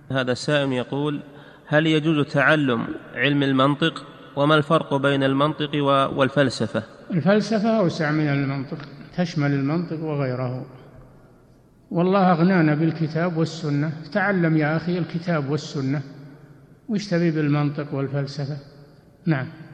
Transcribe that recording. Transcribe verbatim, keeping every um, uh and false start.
هذا سائل يقول: هل يجوز تعلم علم المنطق؟ وما الفرق بين المنطق والفلسفة؟ الفلسفة أوسع من المنطق، تشمل المنطق وغيره، والله أغنانا بالكتاب والسنة. تعلم يا أخي الكتاب والسنة، وش تبي بالمنطق والفلسفة؟ نعم.